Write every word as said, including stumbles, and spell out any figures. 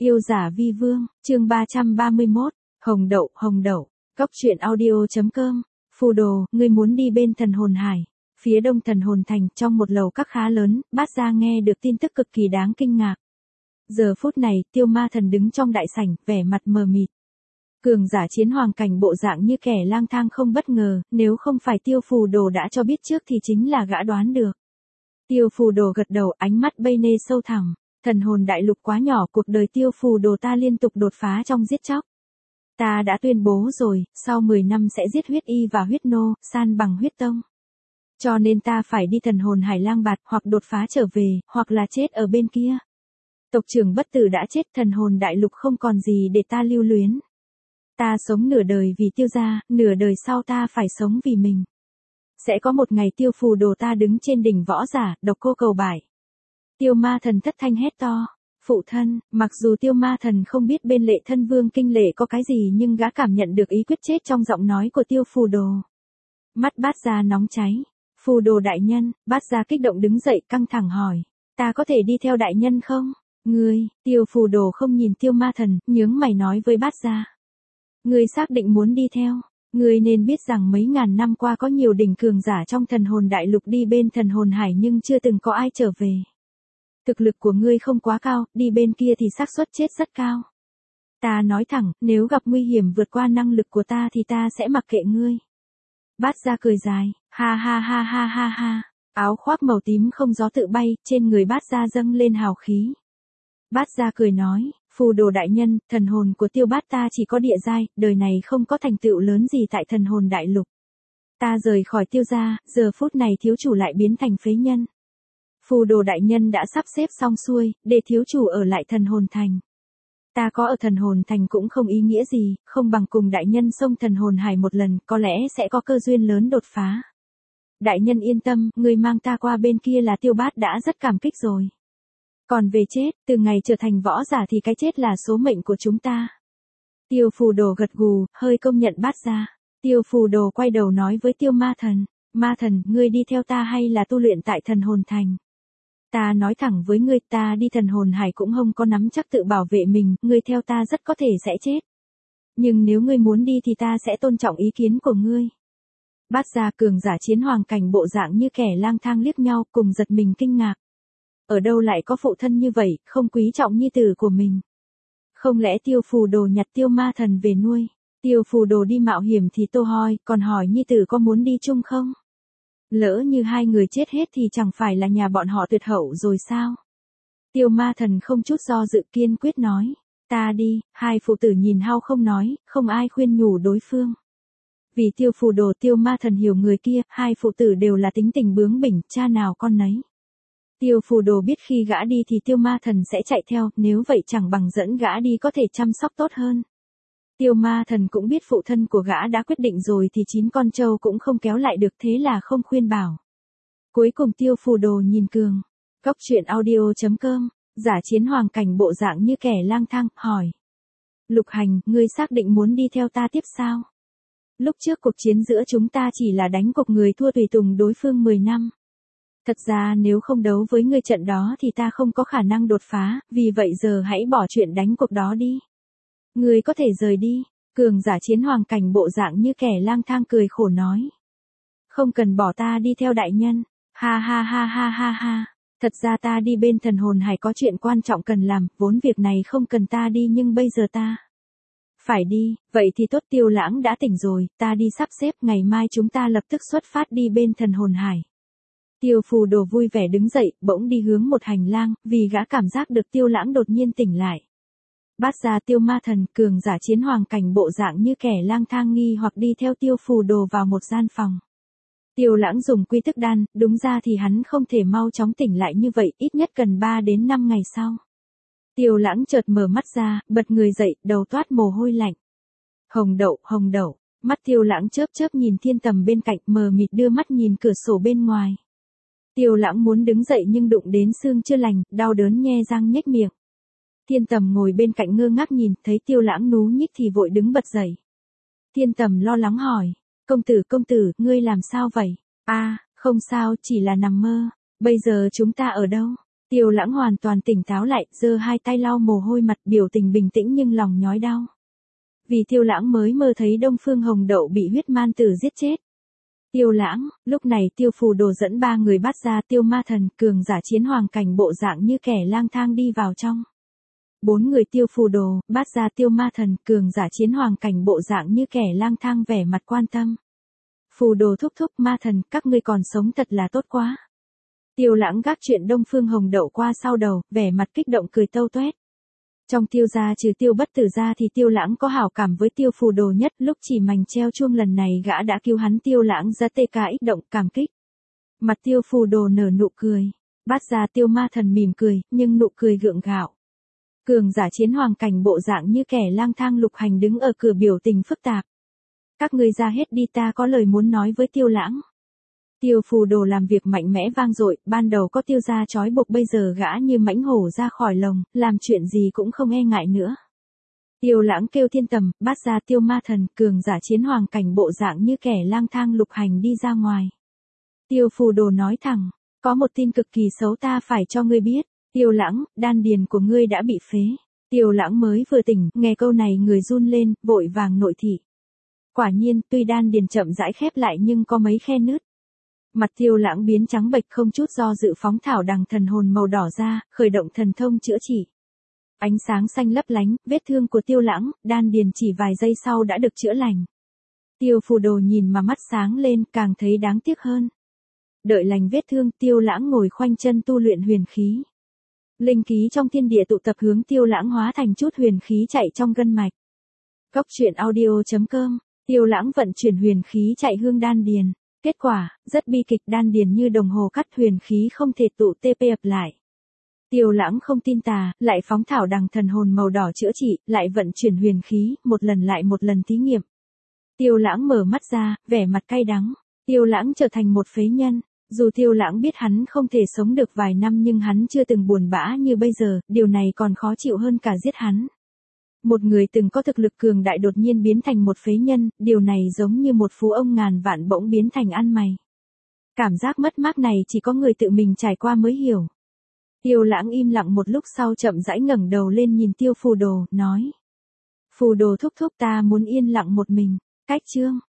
Yêu giả vi vương, chương ba trăm ba mươi mốt, Hồng Đậu, Hồng Đậu, Cóc truyện audio.com, phù đồ, ngươi muốn đi bên thần hồn hải. Phía đông thần hồn thành, trong một lầu các khá lớn, Bát Gia nghe được tin tức cực kỳ đáng kinh ngạc. Giờ phút này, Tiêu Ma Thần đứng trong đại sảnh, vẻ mặt mờ mịt. Cường giả chiến hoàng cảnh bộ dạng như kẻ lang thang không bất ngờ, nếu không phải Tiêu Phù Đồ đã cho biết trước thì chính là gã đoán được. Tiêu Phù Đồ gật đầu, ánh mắt bay nê sâu thẳm. Thần hồn đại lục quá nhỏ, cuộc đời Tiêu Phù Đồ ta liên tục đột phá trong giết chóc. Ta đã tuyên bố rồi, sau mười năm sẽ giết huyết y và huyết nô, san bằng huyết tông. Cho nên ta phải đi thần hồn hải lang bạt, hoặc đột phá trở về, hoặc là chết ở bên kia. Tộc trưởng bất tử đã chết, thần hồn đại lục không còn gì để ta lưu luyến. Ta sống nửa đời vì Tiêu gia, nửa đời sau ta phải sống vì mình. Sẽ có một ngày Tiêu Phù Đồ ta đứng trên đỉnh võ giả, độc cô cầu bại. Tiêu Ma Thần thất thanh hét to. Phụ thân, mặc dù Tiêu Ma Thần không biết bên Lệ Thân Vương Kinh Lệ có cái gì nhưng gã cảm nhận được ý quyết chết trong giọng nói của Tiêu Phù Đồ. Mắt Bát Gia nóng cháy. Phù Đồ đại nhân, Bát Gia kích động đứng dậy căng thẳng hỏi. Ta có thể đi theo đại nhân không? Ngươi, Tiêu Phù Đồ không nhìn Tiêu Ma Thần, nhướng mày nói với Bát Gia. Ngươi xác định muốn đi theo. Ngươi nên biết rằng mấy ngàn năm qua có nhiều đỉnh cường giả trong thần hồn đại lục đi bên thần hồn hải nhưng chưa từng có ai trở về. Thực lực của ngươi không quá cao, đi bên kia thì xác suất chết rất cao. Ta nói thẳng, nếu gặp nguy hiểm vượt qua năng lực của ta thì ta sẽ mặc kệ ngươi. Bát Gia cười dài, ha ha ha ha ha ha. Áo khoác màu tím không gió tự bay, trên người Bát Gia dâng lên hào khí. Bát Gia cười nói, Phù Đồ đại nhân, thần hồn của Tiêu Bát ta chỉ có địa giai, đời này không có thành tựu lớn gì tại thần hồn đại lục. Ta rời khỏi Tiêu gia, giờ phút này thiếu chủ lại biến thành phế nhân. Phù Đồ đại nhân đã sắp xếp xong xuôi, để thiếu chủ ở lại thần hồn thành. Ta có ở thần hồn thành cũng không ý nghĩa gì, không bằng cùng đại nhân xông thần hồn hải một lần, có lẽ sẽ có cơ duyên lớn đột phá. Đại nhân yên tâm, người mang ta qua bên kia là Tiêu Bát đã rất cảm kích rồi. Còn về chết, từ ngày trở thành võ giả thì cái chết là số mệnh của chúng ta. Tiêu Phù Đồ gật gù, hơi công nhận Bát Gia. Tiêu Phù Đồ quay đầu nói với Tiêu Ma Thần, Ma Thần, ngươi đi theo ta hay là tu luyện tại thần hồn thành? Ta nói thẳng với ngươi, ta đi thần hồn hải cũng không có nắm chắc tự bảo vệ mình, ngươi theo ta rất có thể sẽ chết. Nhưng nếu ngươi muốn đi thì ta sẽ tôn trọng ý kiến của ngươi. Bát Gia cường giả chiến hoàng cảnh bộ dạng như kẻ lang thang liếc nhau cùng giật mình kinh ngạc. Ở đâu lại có phụ thân như vậy, không quý trọng nhi tử của mình. Không lẽ Tiêu Phù Đồ nhặt Tiêu Ma Thần về nuôi? Tiêu Phù Đồ đi mạo hiểm thì tô hoi, còn hỏi nhi tử có muốn đi chung không? Lỡ như hai người chết hết thì chẳng phải là nhà bọn họ tuyệt hậu rồi sao? Tiêu Ma Thần không chút do dự kiên quyết nói. Ta đi, hai phụ tử nhìn hao không nói, không ai khuyên nhủ đối phương. Vì Tiêu Phù Đồ Tiêu Ma Thần hiểu người kia, hai phụ tử đều là tính tình bướng bỉnh, cha nào con nấy. Tiêu Phù Đồ biết khi gã đi thì Tiêu Ma Thần sẽ chạy theo, nếu vậy chẳng bằng dẫn gã đi có thể chăm sóc tốt hơn. Tiêu Ma Thần cũng biết phụ thân của gã đã quyết định rồi thì chín con trâu cũng không kéo lại được, thế là không khuyên bảo. Cuối cùng Tiêu Phù Đồ nhìn Cường. Cóc truyện audio.com, giả chiến hoàng cảnh bộ dạng như kẻ lang thang, hỏi. Lục Hành, ngươi xác định muốn đi theo ta tiếp sao? Lúc trước cuộc chiến giữa chúng ta chỉ là đánh cuộc người thua tùy tùng đối phương mười năm. Thật ra nếu không đấu với ngươi trận đó thì ta không có khả năng đột phá, vì vậy giờ hãy bỏ chuyện đánh cuộc đó đi. Ngươi có thể rời đi. Cường giả chiến hoàng cảnh bộ dạng như kẻ lang thang cười khổ nói. Không cần bỏ ta đi theo đại nhân. Ha ha ha ha ha ha. Thật ra ta đi bên thần hồn hải có chuyện quan trọng cần làm, vốn việc này không cần ta đi nhưng bây giờ ta phải đi, vậy thì tốt. Tiêu Lãng đã tỉnh rồi, ta đi sắp xếp, ngày mai chúng ta lập tức xuất phát đi bên thần hồn hải. Tiêu Phù Đồ vui vẻ đứng dậy, bỗng đi hướng một hành lang, vì gã cảm giác được Tiêu Lãng đột nhiên tỉnh lại. Bát Gia Tiêu Ma Thần, cường giả chiến hoàng cảnh bộ dạng như kẻ lang thang nghi hoặc đi theo Tiêu Phù Đồ vào một gian phòng. Tiêu Lãng dùng quy tức đan, đúng ra thì hắn không thể mau chóng tỉnh lại như vậy, ít nhất cần ba đến năm ngày sau. Tiêu Lãng chợt mở mắt ra, bật người dậy, đầu toát mồ hôi lạnh. Hồng Đậu, Hồng Đậu, mắt Tiêu Lãng chớp chớp nhìn thiên tầm bên cạnh, mờ mịt đưa mắt nhìn cửa sổ bên ngoài. Tiêu Lãng muốn đứng dậy nhưng đụng đến xương chưa lành, đau đớn nhe răng nhếch miệng. Thiên tầm ngồi bên cạnh ngơ ngác nhìn, thấy Tiêu Lãng nú nhích thì vội đứng bật dậy. Thiên tầm lo lắng hỏi, công tử công tử, ngươi làm sao vậy? A, à, không sao, chỉ là nằm mơ, bây giờ chúng ta ở đâu? Tiêu Lãng hoàn toàn tỉnh táo lại, giơ hai tay lau mồ hôi mặt, biểu tình bình tĩnh nhưng lòng nhói đau. Vì Tiêu Lãng mới mơ thấy Đông Phương Hồng Đậu bị huyết man tử giết chết. Tiêu Lãng, lúc này Tiêu Phù Đồ dẫn ba người bắt ra Tiêu Ma Thần, cường giả chiến hoàng cảnh bộ dạng như kẻ lang thang đi vào trong. Bốn người Tiêu Phù Đồ, bắt ra Tiêu Ma Thần, cường giả chiến hoàng cảnh bộ dạng như kẻ lang thang vẻ mặt quan tâm. Phù Đồ thúc thúc, Ma Thần, các ngươi còn sống thật là tốt quá. Tiêu Lãng gác chuyện Đông Phương Hồng Đậu qua sau đầu, vẻ mặt kích động cười tâu tuét. Trong Tiêu gia trừ Tiêu Bất Tử ra thì Tiêu Lãng có hảo cảm với Tiêu Phù Đồ nhất, lúc chỉ mành treo chuông lần này gã đã cứu hắn. Tiêu Lãng ra tê ca ích động cảm kích. Mặt Tiêu Phù Đồ nở nụ cười, bắt ra Tiêu Ma Thần mỉm cười, nhưng nụ cười gượng gạo. Cường giả chiến hoàng cảnh bộ dạng như kẻ lang thang lục hành đứng ở cửa biểu tình phức tạp. Các ngươi ra hết đi, ta có lời muốn nói với Tiêu Lãng. Tiêu Phù Đồ làm việc mạnh mẽ vang dội, ban đầu có Tiêu gia trói buộc, bây giờ gã như mãnh hổ ra khỏi lồng, làm chuyện gì cũng không e ngại nữa. Tiêu Lãng kêu thiên tầm, bắt ra Tiêu Ma Thần, cường giả chiến hoàng cảnh bộ dạng như kẻ lang thang lục hành đi ra ngoài. Tiêu Phù Đồ nói thẳng, có một tin cực kỳ xấu ta phải cho ngươi biết. Tiêu Lãng, đan điền của ngươi đã bị phế. Tiêu Lãng mới vừa tỉnh, nghe câu này người run lên, vội vàng nội thị. Quả nhiên, tuy đan điền chậm rãi khép lại nhưng có mấy khe nứt. Mặt Tiêu Lãng biến trắng bệch, không chút do dự phóng thảo đằng thần hồn màu đỏ ra, khởi động thần thông chữa trị. Ánh sáng xanh lấp lánh, vết thương của Tiêu Lãng, đan điền chỉ vài giây sau đã được chữa lành. Tiêu Phù Đồ nhìn mà mắt sáng lên, càng thấy đáng tiếc hơn. Đợi lành vết thương, Tiêu Lãng ngồi khoanh chân tu luyện huyền khí. Linh khí trong thiên địa tụ tập hướng Tiêu Lãng hóa thành chút huyền khí chạy trong gân mạch. Cốc truyện audio chấm com, Tiêu Lãng vận chuyển huyền khí chạy hương đan điền. Kết quả, rất bi kịch, đan điền như đồng hồ cắt, huyền khí không thể tụ tê pê ập lại. Tiêu Lãng không tin tà, lại phóng thảo đằng thần hồn màu đỏ chữa trị, lại vận chuyển huyền khí, một lần lại một lần thí nghiệm. Tiêu Lãng mở mắt ra, vẻ mặt cay đắng. Tiêu Lãng trở thành một phế nhân. Dù Tiêu Lãng biết hắn không thể sống được vài năm nhưng hắn chưa từng buồn bã như bây giờ, điều này còn khó chịu hơn cả giết hắn. Một người từng có thực lực cường đại đột nhiên biến thành một phế nhân, điều này giống như một phú ông ngàn vạn bỗng biến thành ăn mày. Cảm giác mất mát này chỉ có người tự mình trải qua mới hiểu. Tiêu Lãng im lặng một lúc sau chậm rãi ngẩng đầu lên nhìn Tiêu Phù Đồ, nói. Phù Đồ thúc thúc, ta muốn yên lặng một mình. Cách chương.